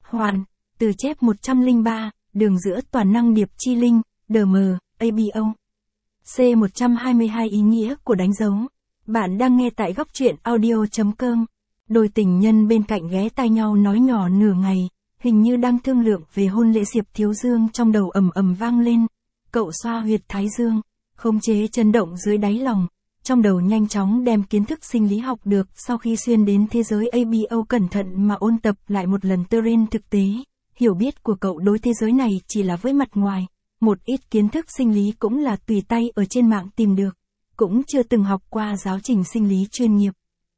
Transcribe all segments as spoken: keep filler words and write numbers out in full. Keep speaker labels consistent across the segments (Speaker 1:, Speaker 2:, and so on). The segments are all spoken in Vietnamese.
Speaker 1: Hoàn, từ chép một trăm lẻ ba, đường giữa toàn năng điệp chi linh, đê em, a bê o. C một trăm hai mươi hai ý nghĩa của đánh dấu. Bạn đang nghe tại góc truyện audio.com. Đôi tình nhân bên cạnh ghé tai nhau nói nhỏ nửa ngày, hình như đang thương lượng về hôn lễ Diệp Thiếu Dương trong đầu ầm ầm vang lên. Cậu xoa huyệt thái dương, khống chế chấn động dưới đáy lòng, trong đầu nhanh chóng đem kiến thức sinh lý học được sau khi xuyên đến thế giới a bê o cẩn thận mà ôn tập lại một lần terrain thực tế. Hiểu biết của cậu đối thế giới này chỉ là với mặt ngoài, một ít kiến thức sinh lý cũng là tùy tay ở trên mạng tìm được, cũng chưa từng học qua giáo trình sinh lý chuyên nghiệp.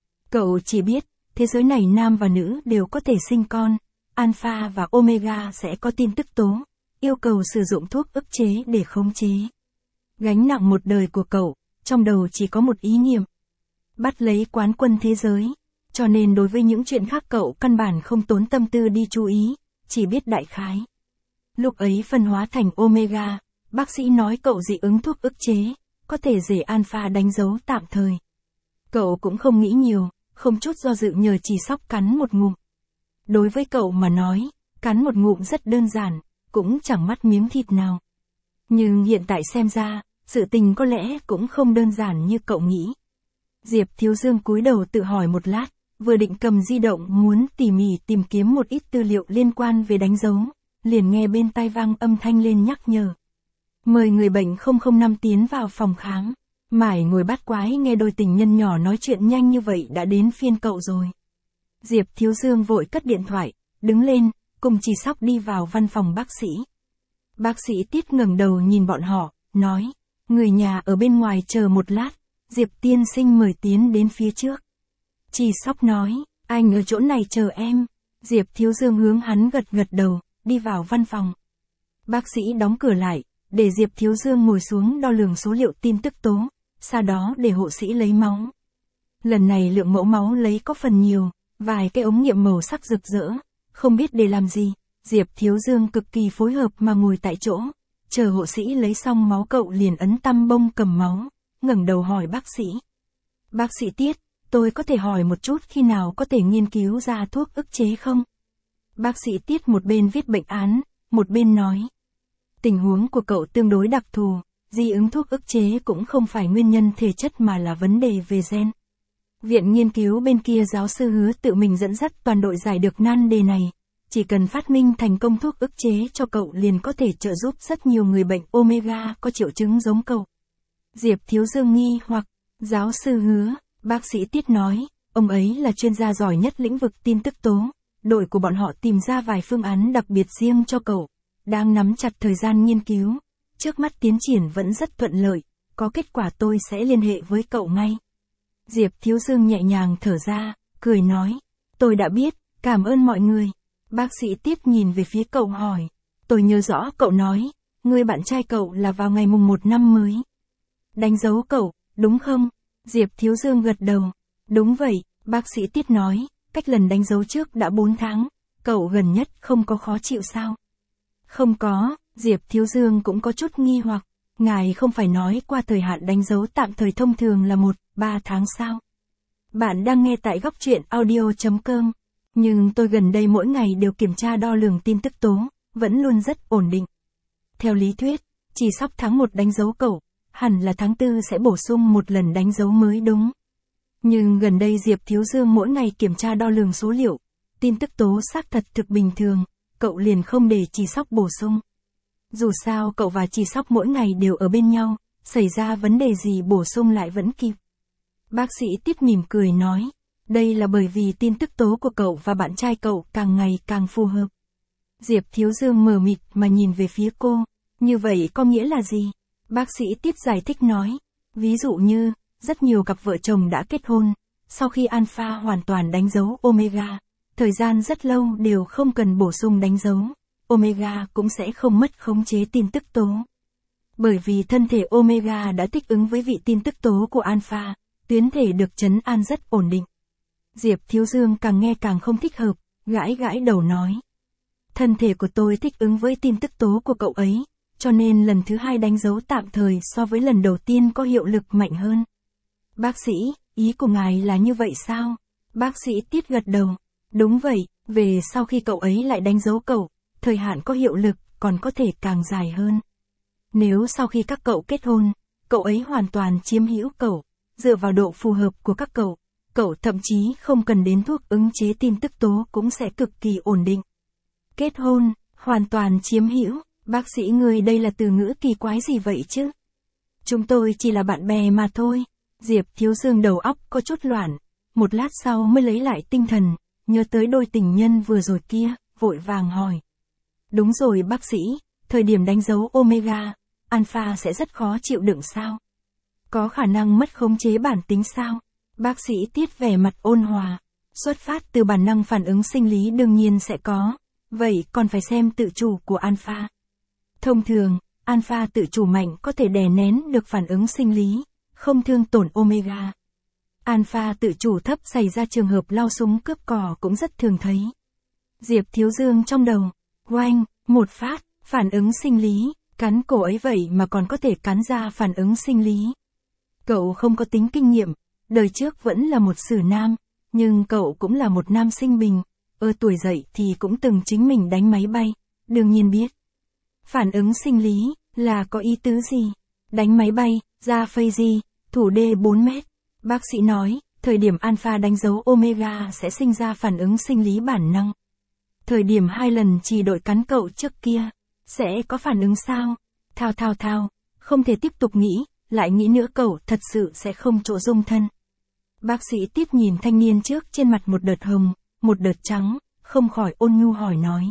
Speaker 1: Cậu chỉ biết, thế giới này nam và nữ đều có thể sinh con, alpha và omega sẽ có tin tức tố, yêu cầu sử dụng thuốc ức chế để khống chế. Gánh nặng một đời của cậu, trong đầu chỉ có một ý niệm. Bắt lấy quán quân thế giới, cho nên đối với những chuyện khác cậu căn bản không tốn tâm tư đi chú ý, chỉ biết đại khái. Lúc ấy phân hóa thành omega, bác sĩ nói cậu dị ứng thuốc ức chế, có thể để alpha đánh dấu tạm thời. Cậu cũng không nghĩ nhiều, không chút do dự nhờ chỉ sóc cắn một ngụm. Đối với cậu mà nói, cắn một ngụm rất đơn giản, cũng chẳng mất miếng thịt nào. Nhưng hiện tại xem ra, sự tình có lẽ cũng không đơn giản như cậu nghĩ. Diệp Thiếu Dương cúi đầu tự hỏi một lát, vừa định cầm di động muốn tỉ mỉ tìm kiếm một ít tư liệu liên quan về đánh dấu, liền nghe bên tai vang âm thanh lên nhắc nhở. Mời người bệnh không không năm tiến vào phòng khám. Mải ngồi bắt quái nghe đôi tình nhân nhỏ nói chuyện nhanh như vậy đã đến phiên cậu rồi. Diệp Thiếu Dương vội cất điện thoại, đứng lên, cùng chỉ sóc đi vào văn phòng bác sĩ. Bác sĩ Tiết ngẩng đầu nhìn bọn họ, nói, người nhà ở bên ngoài chờ một lát, Diệp tiên sinh mời tiến đến phía trước. Chỉ sóc nói, anh ở chỗ này chờ em. Diệp Thiếu Dương hướng hắn gật gật đầu, đi vào văn phòng. Bác sĩ đóng cửa lại, để Diệp Thiếu Dương ngồi xuống đo lường số liệu tin tức tố, sau đó để hộ sĩ lấy máu. Lần này lượng mẫu máu lấy có phần nhiều, vài cái ống nghiệm màu sắc rực rỡ, không biết để làm gì, Diệp Thiếu Dương cực kỳ phối hợp mà ngồi tại chỗ, chờ hộ sĩ lấy xong máu cậu liền ấn tăm bông cầm máu, ngẩng đầu hỏi bác sĩ. Bác sĩ Tiết, tôi có thể hỏi một chút khi nào có thể nghiên cứu ra thuốc ức chế không? Bác sĩ Tiết một bên viết bệnh án, một bên nói. Tình huống của cậu tương đối đặc thù, dị ứng thuốc ức chế cũng không phải nguyên nhân thể chất mà là vấn đề về gen. Viện nghiên cứu bên kia giáo sư Hứa tự mình dẫn dắt toàn đội giải được nan đề này, chỉ cần phát minh thành công thuốc ức chế cho cậu liền có thể trợ giúp rất nhiều người bệnh omega có triệu chứng giống cậu. Diệp Thiếu Dương nghi hoặc, giáo sư Hứa, bác sĩ Tiết nói, ông ấy là chuyên gia giỏi nhất lĩnh vực tin tức tố, đội của bọn họ tìm ra vài phương án đặc biệt riêng cho cậu, đang nắm chặt thời gian nghiên cứu, trước mắt tiến triển vẫn rất thuận lợi, có kết quả tôi sẽ liên hệ với cậu ngay. Diệp Thiếu Dương nhẹ nhàng thở ra, cười nói, tôi đã biết, cảm ơn mọi người. Bác sĩ Tiết nhìn về phía cậu hỏi, tôi nhớ rõ cậu nói, người bạn trai cậu là vào ngày mùng một năm mới. Đánh dấu cậu, đúng không? Diệp Thiếu Dương gật đầu, đúng vậy, bác sĩ Tiết nói, cách lần đánh dấu trước đã bốn tháng, cậu gần nhất không có khó chịu sao? Không có, Diệp Thiếu Dương cũng có chút nghi hoặc, ngài không phải nói qua thời hạn đánh dấu tạm thời thông thường là một, ba tháng sao? Bạn đang nghe tại góc truyện audio.com, nhưng tôi gần đây mỗi ngày đều kiểm tra đo lường tin tức tố, vẫn luôn rất ổn định. Theo lý thuyết, chỉ sắp tháng một đánh dấu cậu, hẳn là tháng tư sẽ bổ sung một lần đánh dấu mới đúng. Nhưng gần đây Diệp Thiếu Dương mỗi ngày kiểm tra đo lường số liệu, tin tức tố xác thật thực bình thường, cậu liền không để chỉ sóc bổ sung. Dù sao cậu và chỉ sóc mỗi ngày đều ở bên nhau, xảy ra vấn đề gì bổ sung lại vẫn kịp. Bác sĩ Tiết mỉm cười nói, đây là bởi vì tin tức tố của cậu và bạn trai cậu càng ngày càng phù hợp. Diệp Thiếu Dương mờ mịt mà nhìn về phía cô, như vậy có nghĩa là gì? Bác sĩ Tiết giải thích nói, ví dụ như, rất nhiều cặp vợ chồng đã kết hôn, sau khi alpha hoàn toàn đánh dấu omega, thời gian rất lâu đều không cần bổ sung đánh dấu, omega cũng sẽ không mất khống chế tin tức tố. Bởi vì thân thể omega đã thích ứng với vị tin tức tố của alpha, tuyến thể được trấn an rất ổn định. Diệp Thiếu Dương càng nghe càng không thích hợp, gãi gãi đầu nói. Thân thể của tôi thích ứng với tin tức tố của cậu ấy, cho nên lần thứ hai đánh dấu tạm thời so với lần đầu tiên có hiệu lực mạnh hơn. Bác sĩ, ý của ngài là như vậy sao? Bác sĩ Tiết gật đầu. Đúng vậy, Về sau khi cậu ấy lại đánh dấu cậu, thời hạn có hiệu lực, còn có thể càng dài hơn. Nếu sau khi các cậu kết hôn, cậu ấy hoàn toàn chiếm hữu cậu, dựa vào độ phù hợp của các cậu, cậu thậm chí không cần đến thuốc ứng chế tin tức tố cũng sẽ cực kỳ ổn định. Kết hôn, hoàn toàn chiếm hữu, bác sĩ người đây là từ ngữ kỳ quái gì vậy chứ? Chúng tôi chỉ là bạn bè mà thôi. Diệp Thiếu Dương đầu óc có chút loạn, một lát sau mới lấy lại tinh thần, nhớ tới đôi tình nhân vừa rồi kia, vội vàng hỏi. Đúng rồi bác sĩ, thời điểm đánh dấu Omega, Alpha sẽ rất khó chịu đựng sao? Có khả năng mất khống chế bản tính sao? Bác sĩ Tiết vẻ mặt ôn hòa. Xuất phát từ bản năng phản ứng sinh lý đương nhiên sẽ có, vậy còn phải xem tự chủ của Alpha. Thông thường, Alpha tự chủ mạnh có thể đè nén được phản ứng sinh lý, không thương tổn Omega. Alpha tự chủ thấp xảy ra trường hợp lao súng cướp cò cũng rất thường thấy. Diệp Thiếu Dương trong đầu, oanh, một phát, phản ứng sinh lý, cắn cổ ấy vậy mà còn có thể cắn ra phản ứng sinh lý. Cậu không có tính kinh nghiệm, đời trước vẫn là một sử nam, nhưng cậu cũng là một nam sinh bình, ở tuổi dậy thì cũng từng chính mình đánh máy bay, đương nhiên biết. Phản ứng sinh lý, là có ý tứ gì? Đánh máy bay, ra phây gì, thủ đê bốn mét. Bác sĩ nói, thời điểm Alpha đánh dấu Omega sẽ sinh ra phản ứng sinh lý bản năng. Thời điểm hai lần chỉ đội cắn cậu trước kia, sẽ có phản ứng sao? Thao thao thao, không thể tiếp tục nghĩ, lại nghĩ nữa cậu thật sự sẽ không chỗ dung thân. Bác sĩ tiếp nhìn thanh niên trước trên mặt một đợt hồng, một đợt trắng, không khỏi ôn nhu hỏi nói.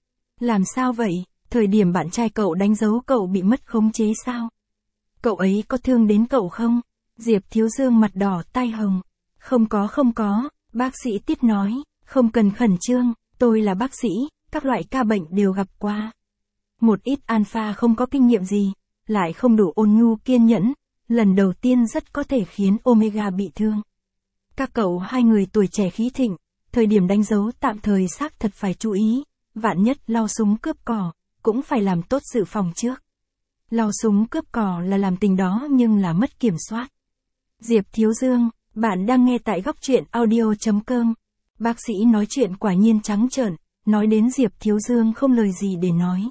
Speaker 1: Làm sao vậy, thời điểm bạn trai cậu đánh dấu cậu bị mất khống chế sao? Cậu ấy có thương đến cậu không? Diệp Thiếu Dương mặt đỏ tai hồng. Không có không có, bác sĩ Tiết nói, không cần khẩn trương, tôi là bác sĩ, các loại ca bệnh đều gặp qua. Một ít Alpha không có kinh nghiệm gì, lại không đủ ôn nhu kiên nhẫn, lần đầu tiên rất có thể khiến Omega bị thương. Các cậu hai người tuổi trẻ khí thịnh, thời điểm đánh dấu tạm thời xác thật phải chú ý, vạn nhất lao súng cướp cò, cũng phải làm tốt dự phòng trước. Lao súng cướp cò là làm tình đó nhưng là mất kiểm soát. Diệp Thiếu Dương, bạn đang nghe tại góc truyện audio chấm com. Bác sĩ nói chuyện quả nhiên trắng trợn, nói đến Diệp Thiếu Dương không lời gì để nói.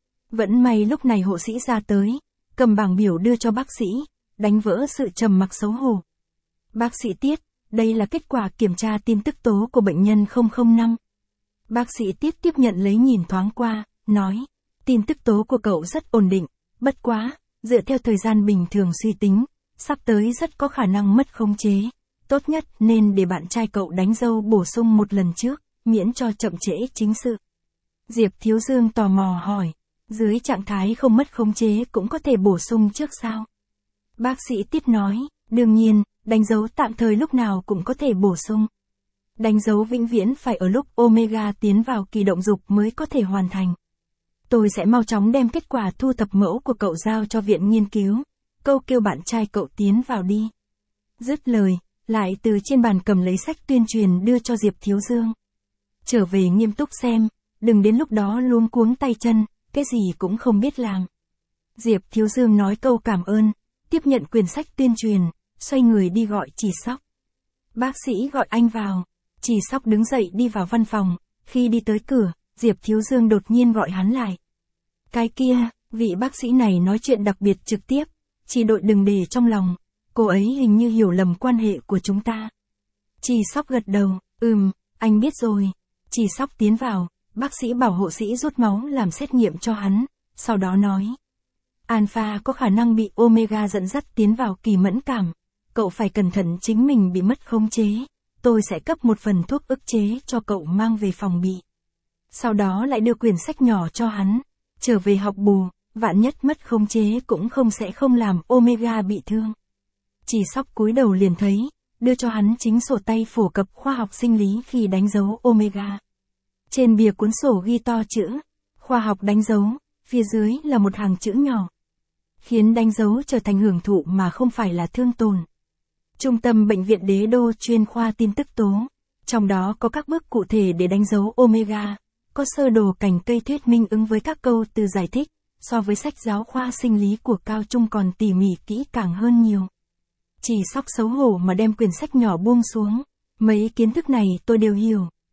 Speaker 1: Vẫn may lúc này hộ sĩ ra tới, cầm bảng biểu đưa cho bác sĩ, đánh vỡ sự trầm mặc xấu hổ. Bác sĩ Tiết, đây là kết quả kiểm tra tin tức tố của bệnh nhân không không năm. Bác sĩ Tiết tiếp nhận lấy nhìn thoáng qua, nói, tin tức tố của cậu rất ổn định, bất quá, dựa theo thời gian bình thường suy tính, sắp tới rất có khả năng mất khống chế. Tốt nhất nên để bạn trai cậu đánh dâu bổ sung một lần trước, miễn cho chậm trễ chính sự. Diệp Thiếu Dương tò mò hỏi, dưới trạng thái không mất khống chế cũng có thể bổ sung trước sao? Bác sĩ Tiết nói, đương nhiên, đánh dấu tạm thời lúc nào cũng có thể bổ sung. Đánh dấu vĩnh viễn phải ở lúc Omega tiến vào kỳ động dục mới có thể hoàn thành. Tôi sẽ mau chóng đem kết quả thu thập mẫu của cậu giao cho viện nghiên cứu. Câu kêu bạn trai cậu tiến vào đi. Dứt lời, lại từ trên bàn cầm lấy sách tuyên truyền đưa cho Diệp Thiếu Dương. Trở về nghiêm túc xem, đừng đến lúc đó luống cuống tay chân, cái gì cũng không biết làm. Diệp Thiếu Dương nói câu cảm ơn, tiếp nhận quyển sách tuyên truyền, xoay người đi gọi Chỉ Sóc. Bác sĩ gọi anh vào, Chỉ Sóc đứng dậy đi vào văn phòng, khi đi tới cửa, Diệp Thiếu Dương đột nhiên gọi hắn lại. Cái kia, vị bác sĩ này nói chuyện đặc biệt trực tiếp, chỉ đội đừng để trong lòng, cô ấy hình như hiểu lầm quan hệ của chúng ta. Chỉ Sóc gật đầu, ừm, anh biết rồi. Chỉ Sóc tiến vào, bác sĩ bảo hộ sĩ rút máu làm xét nghiệm cho hắn, sau đó nói. Alpha có khả năng bị Omega dẫn dắt tiến vào kỳ mẫn cảm, cậu phải cẩn thận chính mình bị mất khống chế, tôi sẽ cấp một phần thuốc ức chế cho cậu mang về phòng bị. Sau đó lại đưa quyển sách nhỏ cho hắn, trở về học bù, vạn nhất mất khống chế cũng không sẽ không làm Omega bị thương. Chỉ Sóc cúi đầu liền thấy, đưa cho hắn chính sổ tay phổ cập khoa học sinh lý khi đánh dấu Omega. Trên bìa cuốn sổ ghi to chữ, khoa học đánh dấu, phía dưới là một hàng chữ nhỏ. Khiến đánh dấu trở thành hưởng thụ mà không phải là thương tổn. Trung tâm Bệnh viện Đế Đô chuyên khoa tin tức tố, trong đó có các bước cụ thể để đánh dấu Omega, có sơ đồ cành cây thuyết minh ứng với các câu từ giải thích, so với sách giáo khoa sinh lý của cao trung còn tỉ mỉ kỹ càng hơn nhiều. Chỉ Sóc xấu hổ mà đem quyển sách nhỏ buông xuống, mấy kiến thức này tôi đều hiểu,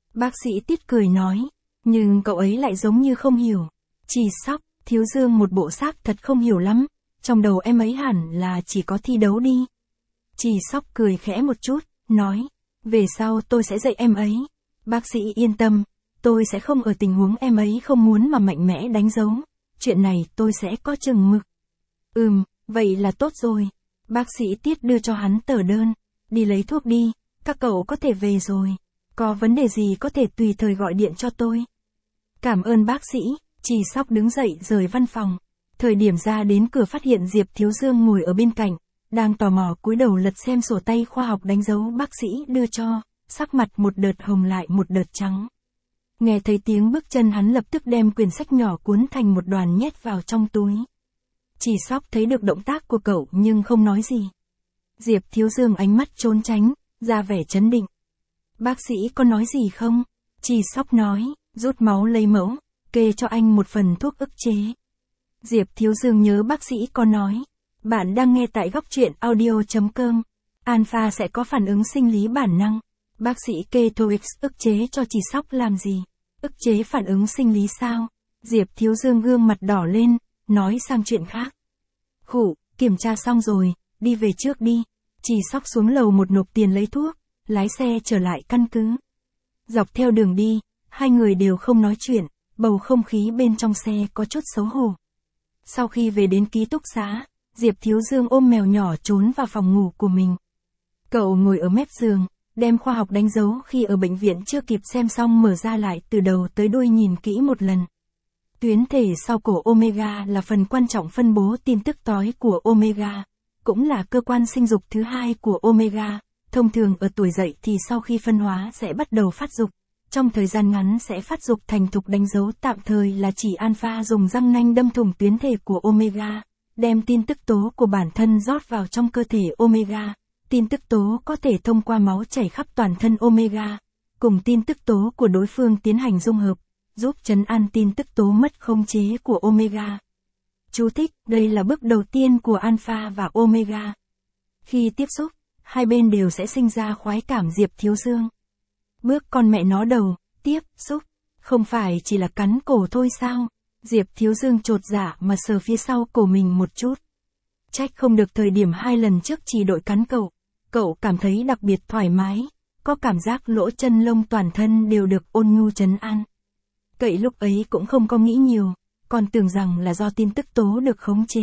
Speaker 1: Bác sĩ Tiết cười nói. Nhưng cậu ấy lại giống như không hiểu. Chỉ Sóc, Thiếu Dương một bộ xác thật không hiểu lắm. Trong đầu em ấy hẳn là chỉ có thi đấu đi. Chỉ Sóc cười khẽ một chút, nói. Về sau tôi sẽ dạy em ấy. Bác sĩ yên tâm, tôi sẽ không ở tình huống em ấy không muốn mà mạnh mẽ đánh dấu. Chuyện này tôi sẽ có chừng mực. Ừm, vậy là tốt rồi. Bác sĩ Tiết đưa cho hắn tờ đơn. Đi lấy thuốc đi, các cậu có thể về rồi. Có vấn đề gì có thể tùy thời gọi điện cho tôi. Cảm ơn bác sĩ. Chỉ Sóc đứng dậy rời văn phòng. Thời điểm ra đến cửa phát hiện Diệp Thiếu Dương ngồi ở bên cạnh, đang tò mò cúi đầu lật xem sổ tay khoa học đánh dấu bác sĩ đưa cho, sắc mặt một đợt hồng lại một đợt trắng. Nghe thấy tiếng bước chân hắn lập tức đem quyển sách nhỏ cuốn thành một đoàn nhét vào trong túi. Chỉ Sóc thấy được động tác của cậu nhưng không nói gì. Diệp Thiếu Dương ánh mắt trốn tránh, ra vẻ trấn định. Bác sĩ có nói gì không? Chỉ Sóc nói, rút máu lấy mẫu, kê cho anh một phần thuốc ức chế. Diệp Thiếu Dương nhớ bác sĩ có nói. Bạn đang nghe tại góc truyện audio chấm com. Alpha sẽ có phản ứng sinh lý bản năng. Bác sĩ kê Thoix ức chế cho Chỉ Sóc làm gì? Ức chế phản ứng sinh lý sao? Diệp Thiếu Dương gương mặt đỏ lên, nói sang chuyện khác. Khủ, kiểm tra xong rồi, đi về trước đi. Chỉ Sóc xuống lầu một nộp tiền lấy thuốc, lái xe trở lại căn cứ. Dọc theo đường đi, hai người đều không nói chuyện, bầu không khí bên trong xe có chút xấu hổ. Sau khi về đến ký túc xá, Diệp Thiếu Dương ôm mèo nhỏ trốn vào phòng ngủ của mình. Cậu ngồi ở mép giường, đem khoa học đánh dấu khi ở bệnh viện chưa kịp xem xong mở ra lại từ đầu tới đuôi nhìn kỹ một lần. Tuyến thể sau cổ omega là phần quan trọng phân bố tin tức tối của omega, cũng là cơ quan sinh dục thứ hai của omega. Thông thường ở tuổi dậy thì sau khi phân hóa sẽ bắt đầu phát dục. Trong thời gian ngắn sẽ phát dục thành thục đánh dấu tạm thời là chỉ alpha dùng răng nanh đâm thủng tuyến thể của omega, đem tin tức tố của bản thân rót vào trong cơ thể omega. Tin tức tố có thể thông qua máu chảy khắp toàn thân omega, cùng tin tức tố của đối phương tiến hành dung hợp, giúp trấn an tin tức tố mất khống chế của omega. Chú thích, đây là bước đầu tiên của alpha và omega. Khi tiếp xúc, hai bên đều sẽ sinh ra khoái cảm. Diệp Thiếu Dương. Bước con mẹ nó đầu, tiếp xúc, không phải chỉ là cắn cổ thôi sao? Diệp Thiếu Dương chột dạ mà sờ phía sau cổ mình một chút. Trách không được thời điểm hai lần trước chỉ đội cắn cậu, cậu cảm thấy đặc biệt thoải mái, có cảm giác lỗ chân lông toàn thân đều được ôn nhu trấn an. Cậy lúc ấy cũng không có nghĩ nhiều, còn tưởng rằng là do tin tức tố được khống chế.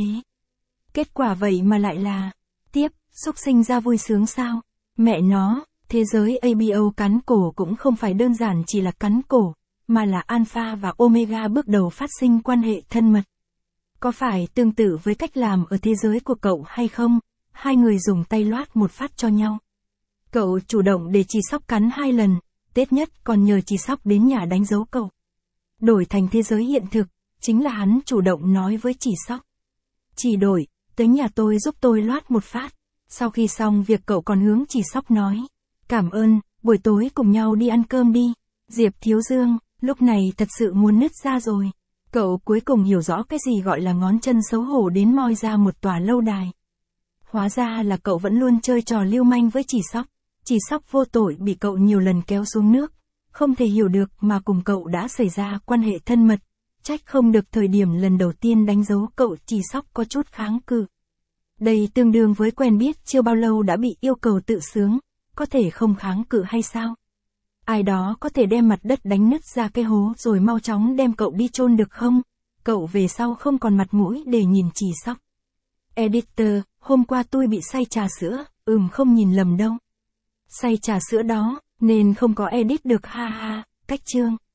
Speaker 1: Kết quả vậy mà lại là, tiếp, xúc sinh ra vui sướng sao? Mẹ nó, thế giới a bê o cắn cổ cũng không phải đơn giản chỉ là cắn cổ, mà là alpha và omega bước đầu phát sinh quan hệ thân mật. Có phải tương tự với cách làm ở thế giới của cậu hay không? Hai người dùng tay loát một phát cho nhau. Cậu chủ động để Chỉ Sóc cắn hai lần, Tết nhất còn nhờ Chỉ Sóc đến nhà đánh dấu cậu. Đổi thành thế giới hiện thực, chính là hắn chủ động nói với Chỉ Sóc. Chỉ đổi, tới nhà tôi giúp tôi loát một phát. Sau khi xong việc cậu còn hướng Chỉ Sóc nói. Cảm ơn, buổi tối cùng nhau đi ăn cơm đi. Diệp Thiếu Dương, lúc này thật sự muốn nứt ra rồi. Cậu cuối cùng hiểu rõ cái gì gọi là ngón chân xấu hổ đến moi ra một tòa lâu đài. Hóa ra là cậu vẫn luôn chơi trò lưu manh với Chỉ Sóc. Chỉ Sóc vô tội bị cậu nhiều lần kéo xuống nước. Không thể hiểu được mà cùng cậu đã xảy ra quan hệ thân mật. Trách không được thời điểm lần đầu tiên đánh dấu cậu Chỉ Sóc có chút kháng cự. Đây tương đương với quen biết chưa bao lâu đã bị yêu cầu tự sướng. Có thể không kháng cự hay sao? Ai đó có thể đem mặt đất đánh nứt ra cái hố rồi mau chóng đem cậu đi chôn được không? Cậu về sau không còn mặt mũi để nhìn Chỉ Sóc. Editor, hôm qua tôi bị say trà sữa, ừm không nhìn lầm đâu. Say trà sữa đó, nên không có edit được ha ha, cách chương.